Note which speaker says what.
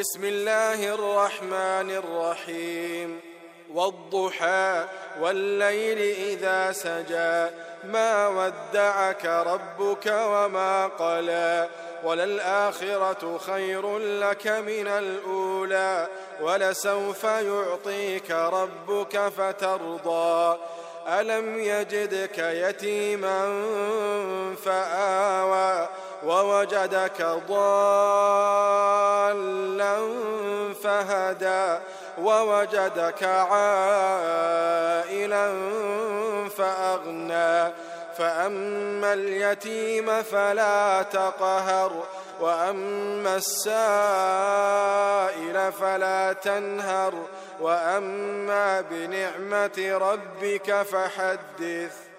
Speaker 1: بسم الله الرحمن الرحيم والضحى والليل إذا سجى ما ودعك ربك وما قلى وللآخرة خير لك من الأولى ولسوف يعطيك ربك فترضى ألم يجدك يتيما فآوى ووجدك ضالا فهدى ووجدك عائلا فأغنى فأما اليتيم فلا تقهر وأما السائل فلا تنهر وأما بنعمة ربك فحدث.